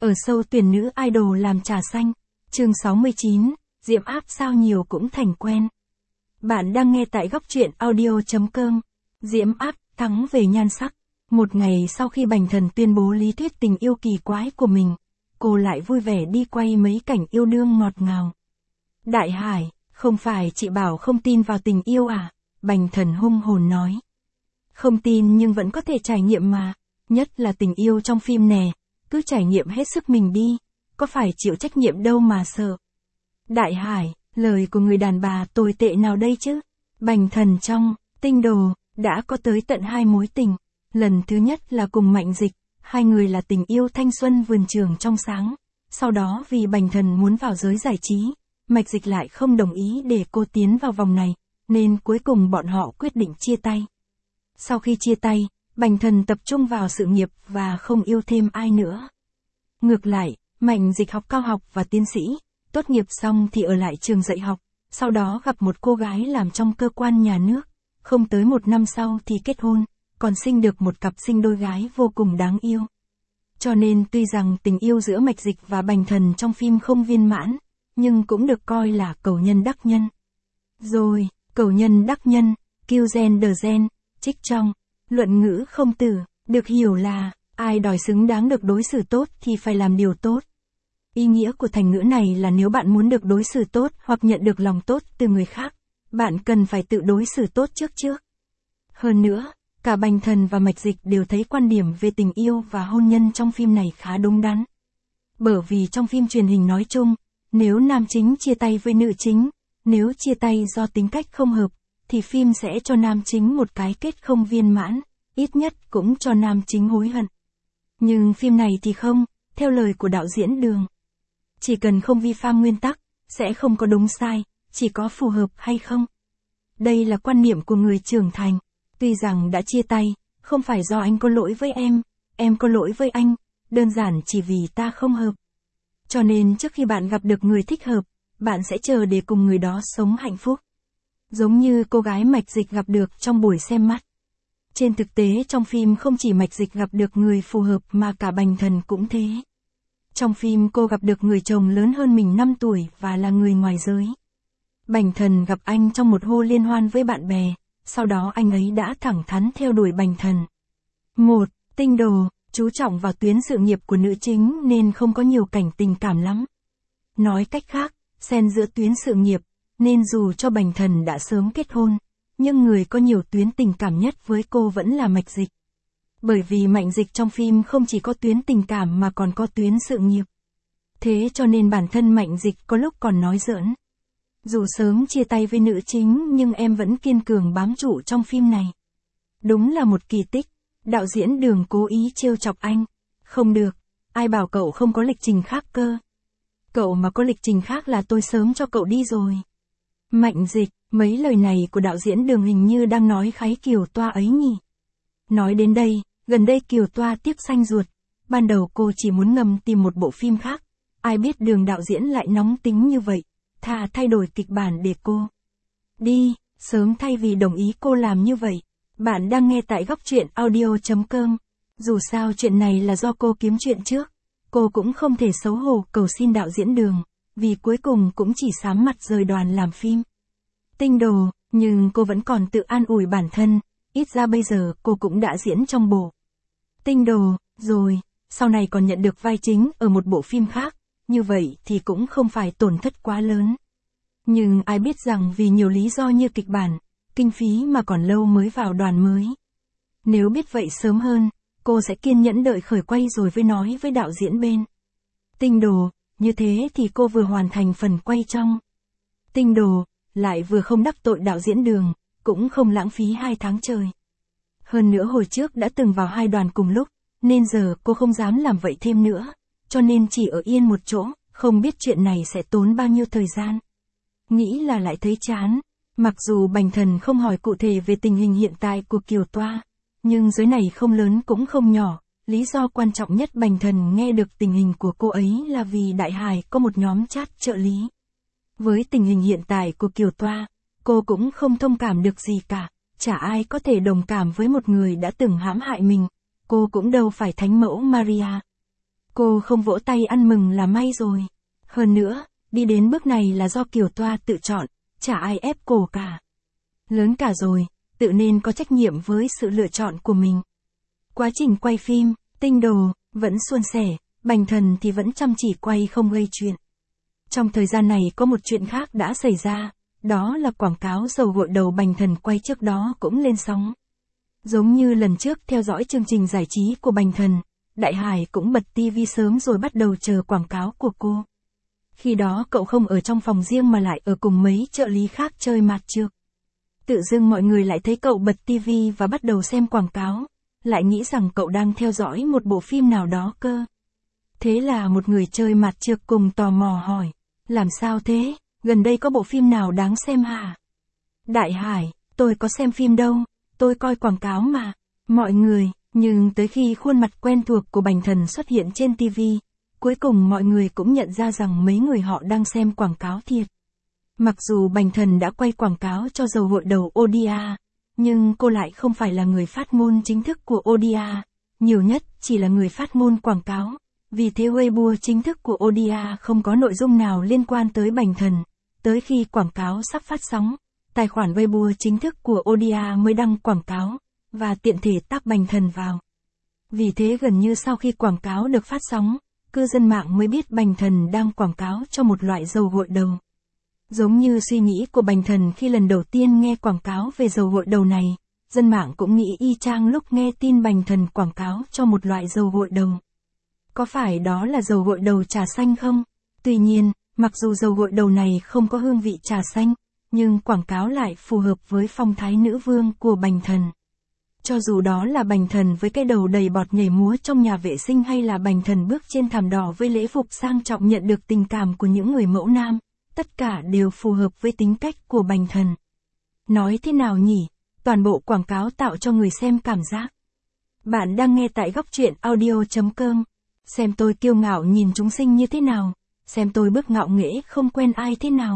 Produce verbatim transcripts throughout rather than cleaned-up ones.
Ở sâu tuyển nữ idol làm trà xanh. Chương sáu mươi chín, Diệm áp sao nhiều cũng thành quen. Bạn đang nghe tại góc truyện audio.com. Diễm áp, thắng về nhan sắc. Một ngày sau khi Bành Thần tuyên bố lý thuyết tình yêu kỳ quái của mình, cô lại vui vẻ đi quay mấy cảnh yêu đương ngọt ngào. Đại Hải, không phải chị bảo không tin vào tình yêu à? Bành Thần hung hồn nói. Không tin nhưng vẫn có thể trải nghiệm mà, nhất là tình yêu trong phim nè, cứ trải nghiệm hết sức mình đi, có phải chịu trách nhiệm đâu mà sợ. Đại Hải, lời của người đàn bà tồi tệ nào đây chứ? Bành Thần trong Tinh Đồ đã có tới tận hai mối tình. Lần thứ nhất là cùng Mạnh Dịch, hai người là tình yêu thanh xuân vườn trường trong sáng. Sau đó vì Bành Thần muốn vào giới giải trí, Mạnh Dịch lại không đồng ý để cô tiến vào vòng này, nên cuối cùng bọn họ quyết định chia tay. Sau khi chia tay, Bành Thần tập trung vào sự nghiệp và không yêu thêm ai nữa. Ngược lại, Mạnh Dịch học cao học và tiến sĩ, tốt nghiệp xong thì ở lại trường dạy học, sau đó gặp một cô gái làm trong cơ quan nhà nước, không tới một năm sau thì kết hôn, còn sinh được một cặp sinh đôi gái vô cùng đáng yêu. Cho nên tuy rằng tình yêu giữa Mạch Dịch và Bành Thần trong phim không viên mãn, nhưng cũng được coi là cầu nhân đắc nhân. Rồi, cầu nhân đắc nhân, kill gen đờ gen, trích trong, luận ngữ không tử, được hiểu là, ai đòi xứng đáng được đối xử tốt thì phải làm điều tốt. Ý nghĩa của thành ngữ này là nếu bạn muốn được đối xử tốt hoặc nhận được lòng tốt từ người khác, bạn cần phải tự đối xử tốt trước trước. Hơn nữa, cả Bành Thần và Mạch Dịch đều thấy quan điểm về tình yêu và hôn nhân trong phim này khá đúng đắn. Bởi vì trong phim truyền hình nói chung, nếu nam chính chia tay với nữ chính, nếu chia tay do tính cách không hợp, thì phim sẽ cho nam chính một cái kết không viên mãn, ít nhất cũng cho nam chính hối hận. Nhưng phim này thì không, theo lời của đạo diễn Đường. Chỉ cần không vi phạm nguyên tắc, sẽ không có đúng sai, chỉ có phù hợp hay không. Đây là quan niệm của người trưởng thành. Tuy rằng đã chia tay, không phải do anh có lỗi với em, em có lỗi với anh, đơn giản chỉ vì ta không hợp. Cho nên trước khi bạn gặp được người thích hợp, bạn sẽ chờ để cùng người đó sống hạnh phúc. Giống như cô gái Mạch Dịch gặp được trong buổi xem mắt. Trên thực tế trong phim không chỉ Mạch Dịch gặp được người phù hợp mà cả Bành Thần cũng thế. Trong phim cô gặp được người chồng lớn hơn mình năm tuổi và là người ngoài giới. Bành Thần gặp anh trong một hô liên hoan với bạn bè, sau đó anh ấy đã thẳng thắn theo đuổi Bành Thần. Một, Tinh Đồ, chú trọng vào tuyến sự nghiệp của nữ chính nên không có nhiều cảnh tình cảm lắm. Nói cách khác, xen giữa tuyến sự nghiệp, nên dù cho Bành Thần đã sớm kết hôn, nhưng người có nhiều tuyến tình cảm nhất với cô vẫn là Mạch Dịch. Bởi vì Mạnh Dịch trong phim không chỉ có tuyến tình cảm mà còn có tuyến sự nghiệp. Thế cho nên bản thân Mạnh Dịch có lúc còn nói giỡn. Dù sớm chia tay với nữ chính nhưng em vẫn kiên cường bám trụ trong phim này. Đúng là một kỳ tích, đạo diễn Đường cố ý trêu chọc anh. Không được, ai bảo cậu không có lịch trình khác cơ. Cậu mà có lịch trình khác là tôi sớm cho cậu đi rồi. Mạnh Dịch, mấy lời này của đạo diễn Đường hình như đang nói khái Kiều Toa ấy nhỉ. Nói đến đây, gần đây Kiều Toa tiếp xanh ruột. Ban đầu cô chỉ muốn ngầm tìm một bộ phim khác. Ai biết Đường đạo diễn lại nóng tính như vậy. Thà thay đổi kịch bản để cô đi, sớm thay vì đồng ý cô làm như vậy. Bạn đang nghe tại góc truyện audio.com. Dù sao chuyện này là do cô kiếm chuyện trước. Cô cũng không thể xấu hổ cầu xin đạo diễn Đường, vì cuối cùng cũng chỉ sám mặt rời đoàn làm phim Tinh Đồ, nhưng cô vẫn còn tự an ủi bản thân, ít ra bây giờ cô cũng đã diễn trong bộ Tinh Đồ, rồi, sau này còn nhận được vai chính ở một bộ phim khác. Như vậy thì cũng không phải tổn thất quá lớn. Nhưng ai biết rằng vì nhiều lý do như kịch bản, kinh phí mà còn lâu mới vào đoàn mới. Nếu biết vậy sớm hơn, cô sẽ kiên nhẫn đợi khởi quay rồi với nói với đạo diễn bên Tinh Đồ, như thế thì cô vừa hoàn thành phần quay trong Tinh Đồ, lại vừa không đắc tội đạo diễn Đường, cũng không lãng phí hai tháng trời. Hơn nữa hồi trước đã từng vào hai đoàn cùng lúc, nên giờ cô không dám làm vậy thêm nữa. Cho nên chỉ ở yên một chỗ, không biết chuyện này sẽ tốn bao nhiêu thời gian. Nghĩ là lại thấy chán. Mặc dù Bành Thần không hỏi cụ thể về tình hình hiện tại của Kiều Toa, nhưng giới này không lớn cũng không nhỏ. Lý do quan trọng nhất Bành Thần nghe được tình hình của cô ấy là vì Đại Hải có một nhóm chat trợ lý. Với tình hình hiện tại của Kiều Toa, cô cũng không thông cảm được gì cả. Chả ai có thể đồng cảm với một người đã từng hãm hại mình. Cô cũng đâu phải thánh mẫu Maria. Cô không vỗ tay ăn mừng là may rồi. Hơn nữa, đi đến bước này là do Kiều Toa tự chọn, chả ai ép cô cả. Lớn cả rồi, tự nên có trách nhiệm với sự lựa chọn của mình. Quá trình quay phim, Tinh Đồ, vẫn suôn sẻ, Bành Thần thì vẫn chăm chỉ quay không gây chuyện. Trong thời gian này có một chuyện khác đã xảy ra, đó là quảng cáo dầu gội đầu Bành Thần quay trước đó cũng lên sóng. Giống như lần trước theo dõi chương trình giải trí của Bành Thần, Đại Hải cũng bật tivi sớm rồi bắt đầu chờ quảng cáo của cô. Khi đó cậu không ở trong phòng riêng mà lại ở cùng mấy trợ lý khác chơi mạt trược. Tự dưng mọi người lại thấy cậu bật tivi và bắt đầu xem quảng cáo, lại nghĩ rằng cậu đang theo dõi một bộ phim nào đó cơ. Thế là một người chơi mạt trược cùng tò mò hỏi, làm sao thế, gần đây có bộ phim nào đáng xem hả? Đại Hải, tôi có xem phim đâu, tôi coi quảng cáo mà. Mọi người, nhưng tới khi khuôn mặt quen thuộc của Bành Thần xuất hiện trên tivi, cuối cùng mọi người cũng nhận ra rằng mấy người họ đang xem quảng cáo thiệt. Mặc dù Bành Thần đã quay quảng cáo cho dầu gội đầu Odia, nhưng cô lại không phải là người phát ngôn chính thức của Odia, nhiều nhất chỉ là người phát ngôn quảng cáo. Vì thế Weibo chính thức của Odia không có nội dung nào liên quan tới Bành Thần. Tới khi quảng cáo sắp phát sóng, tài khoản Weibo chính thức của Odia mới đăng quảng cáo, và tiện thể tác Bành Thần vào. Vì thế gần như sau khi quảng cáo được phát sóng, cư dân mạng mới biết Bành Thần đang quảng cáo cho một loại dầu gội đầu. Giống như suy nghĩ của Bành Thần khi lần đầu tiên nghe quảng cáo về dầu gội đầu này, dân mạng cũng nghĩ y chang lúc nghe tin Bành Thần quảng cáo cho một loại dầu gội đầu. Có phải đó là dầu gội đầu trà xanh không? Tuy nhiên, mặc dù dầu gội đầu này không có hương vị trà xanh, nhưng quảng cáo lại phù hợp với phong thái nữ vương của Bành Thần. Cho dù đó là Bành Thần với cái đầu đầy bọt nhảy múa trong nhà vệ sinh hay là Bành Thần bước trên thảm đỏ với lễ phục sang trọng nhận được tình cảm của những người mẫu nam, tất cả đều phù hợp với tính cách của Bành Thần. Nói thế nào nhỉ? Toàn bộ quảng cáo tạo cho người xem cảm giác. Bạn đang nghe tại góc truyện audio chấm com. Xem tôi kiêu ngạo nhìn chúng sinh như thế nào, xem tôi bước ngạo nghễ không quen ai thế nào.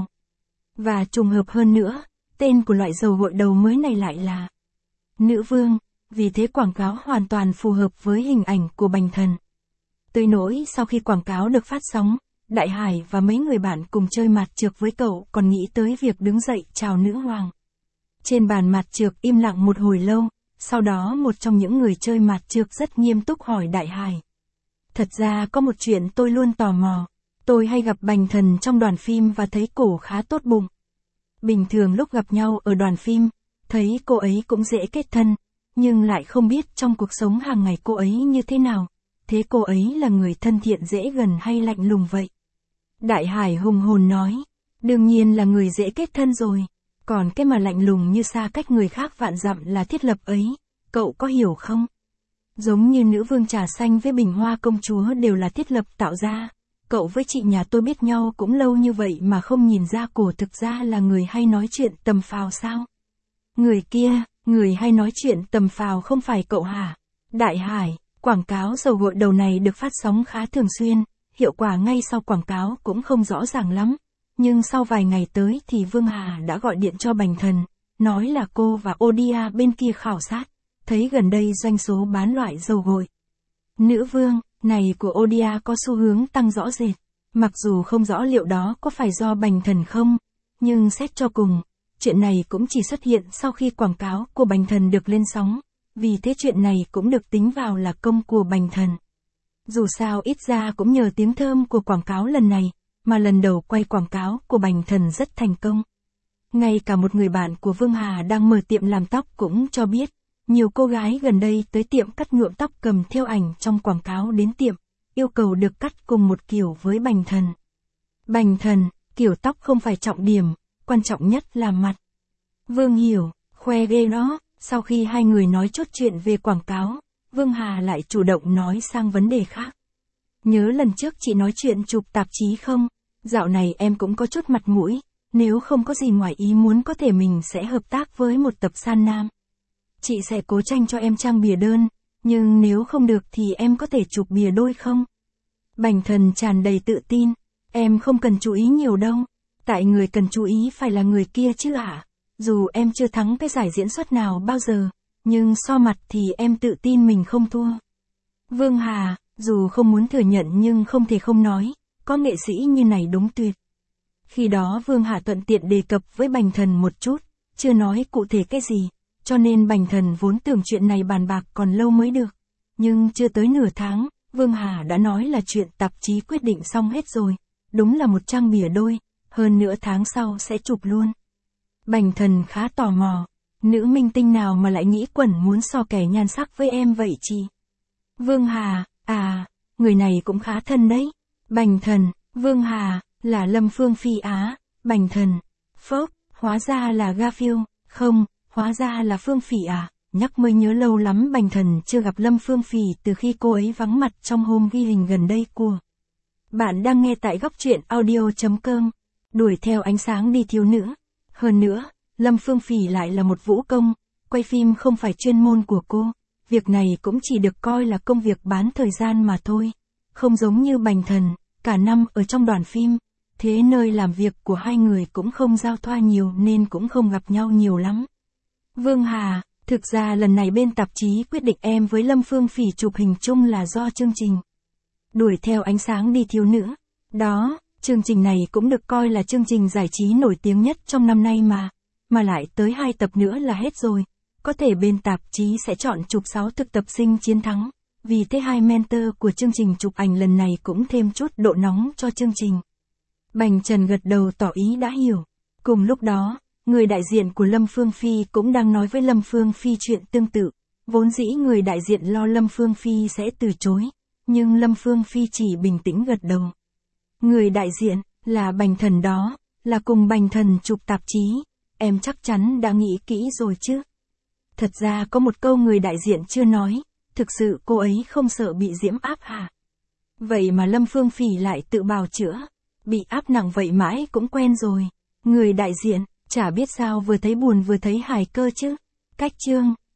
Và trùng hợp hơn nữa, tên của loại dầu gội đầu mới này lại là Nữ Vương, vì thế quảng cáo hoàn toàn phù hợp với hình ảnh của Bành Thần. Tới nỗi sau khi quảng cáo được phát sóng, Đại Hải và mấy người bạn cùng chơi mạt trược với cậu còn nghĩ tới việc đứng dậy chào nữ hoàng. Trên bàn mạt trược im lặng một hồi lâu, sau đó một trong những người chơi mạt trược rất nghiêm túc hỏi Đại Hải. Thật ra có một chuyện tôi luôn tò mò, tôi hay gặp Bành Thần trong đoàn phim và thấy cổ khá tốt bụng. Bình thường lúc gặp nhau ở đoàn phim, thấy cô ấy cũng dễ kết thân, nhưng lại không biết trong cuộc sống hàng ngày cô ấy như thế nào. Thế cô ấy là người thân thiện dễ gần hay lạnh lùng vậy? Đại Hải hùng hồn nói, đương nhiên là người dễ kết thân rồi, còn cái mà lạnh lùng như xa cách người khác vạn dặm là thiết lập ấy, cậu có hiểu không? Giống như nữ vương trà xanh với bình hoa công chúa đều là thiết lập tạo ra, cậu với chị nhà tôi biết nhau cũng lâu như vậy mà không nhìn ra cổ thực ra là người hay nói chuyện tầm phào sao? Người kia, người hay nói chuyện tầm phào không phải cậu hả? Đại Hải, quảng cáo dầu gội đầu này được phát sóng khá thường xuyên, hiệu quả ngay sau quảng cáo cũng không rõ ràng lắm. Nhưng sau vài ngày tới thì Vương Hà đã gọi điện cho Bành Thần, nói là cô và Odia bên kia khảo sát, thấy gần đây doanh số bán loại dầu gội Nữ Vương này của Odia có xu hướng tăng rõ rệt. Mặc dù không rõ liệu đó có phải do Bành Thần không, nhưng xét cho cùng, chuyện này cũng chỉ xuất hiện sau khi quảng cáo của Bành Thần được lên sóng, vì thế chuyện này cũng được tính vào là công của Bành Thần. Dù sao ít ra cũng nhờ tiếng thơm của quảng cáo lần này, mà lần đầu quay quảng cáo của Bành Thần rất thành công. Ngay cả một người bạn của Vương Hà đang mở tiệm làm tóc cũng cho biết, nhiều cô gái gần đây tới tiệm cắt nhuộm tóc cầm theo ảnh trong quảng cáo đến tiệm, yêu cầu được cắt cùng một kiểu với Bành Thần. Bành Thần, kiểu tóc không phải trọng điểm, quan trọng nhất là mặt. Vương hiểu, khoe ghê đó. Sau khi hai người nói chốt chuyện về quảng cáo, Vương Hà lại chủ động nói sang vấn đề khác. Nhớ lần trước chị nói chuyện chụp tạp chí không? Dạo này em cũng có chút mặt mũi, nếu không có gì ngoài ý muốn có thể mình sẽ hợp tác với một tập san nam. Chị sẽ cố tranh cho em trang bìa đơn, nhưng nếu không được thì em có thể chụp bìa đôi không? Bành Thần tràn đầy tự tin, em không cần chú ý nhiều đâu, tại người cần chú ý phải là người kia chứ ạ. Dù em chưa thắng cái giải diễn xuất nào bao giờ, nhưng so mặt thì em tự tin mình không thua. Vương Hà, Dù không muốn thừa nhận nhưng không thể không nói, có nghệ sĩ như này đúng tuyệt. Khi đó Vương Hà thuận tiện đề cập với Bành Thần một chút, chưa nói cụ thể cái gì, cho nên Bành Thần vốn tưởng chuyện này bàn bạc còn lâu mới được. Nhưng chưa tới nửa tháng, Vương Hà đã nói là chuyện tạp chí quyết định xong hết rồi, đúng là một trang bìa đôi, hơn nửa tháng sau sẽ chụp luôn. Bành Thần khá tò mò, nữ minh tinh nào mà lại nghĩ quẩn muốn so kẻ nhan sắc với em vậy chị? Vương Hà, à, người này cũng khá thân đấy. Bành Thần, Vương Hà, là Lâm Phương Phi á, Bành Thần, phốc, hóa ra là Garfield, không, hóa ra là Phương Phỉ à, nhắc mới nhớ lâu lắm Bành Thần chưa gặp Lâm Phương Phỉ từ khi cô ấy vắng mặt trong hôm ghi hình gần đây của. Bạn đang nghe tại góc truyện audio.com, đuổi theo ánh sáng đi thiếu nữ. Hơn nữa, Lâm Phương Phỉ lại là một vũ công, quay phim không phải chuyên môn của cô, việc này cũng chỉ được coi là công việc bán thời gian mà thôi. Không giống như Bành Thần, cả năm ở trong đoàn phim, thế nơi làm việc của hai người cũng không giao thoa nhiều nên cũng không gặp nhau nhiều lắm. Vương Hà, thực ra lần này bên tạp chí quyết định em với Lâm Phương Phỉ chụp hình chung là do chương trình Đuổi theo ánh sáng đi thiếu nữ. Đó, chương trình này cũng được coi là chương trình giải trí nổi tiếng nhất trong năm nay mà, mà lại tới hai tập nữa là hết rồi. Có thể bên tạp chí sẽ chọn chụp sáu thực tập sinh chiến thắng, vì thế hai mentor của chương trình chụp ảnh lần này cũng thêm chút độ nóng cho chương trình. Bành Trần gật đầu tỏ ý đã hiểu. Cùng lúc đó, người đại diện của Lâm Phương Phi cũng đang nói với Lâm Phương Phi chuyện tương tự. Vốn dĩ người đại diện lo Lâm Phương Phi sẽ từ chối, nhưng Lâm Phương Phi chỉ bình tĩnh gật đầu. Người đại diện, là Bành Thần đó, là cùng Bành Thần chụp tạp chí, em chắc chắn đã nghĩ kỹ rồi chứ. Thật ra có một câu người đại diện chưa nói, thực sự cô ấy không sợ bị diễm áp hả? Vậy mà Lâm Phương Phỉ lại tự bào chữa, bị áp nặng vậy mãi cũng quen rồi. Người đại diện, chả biết sao vừa thấy buồn vừa thấy hài cơ chứ. Cách chương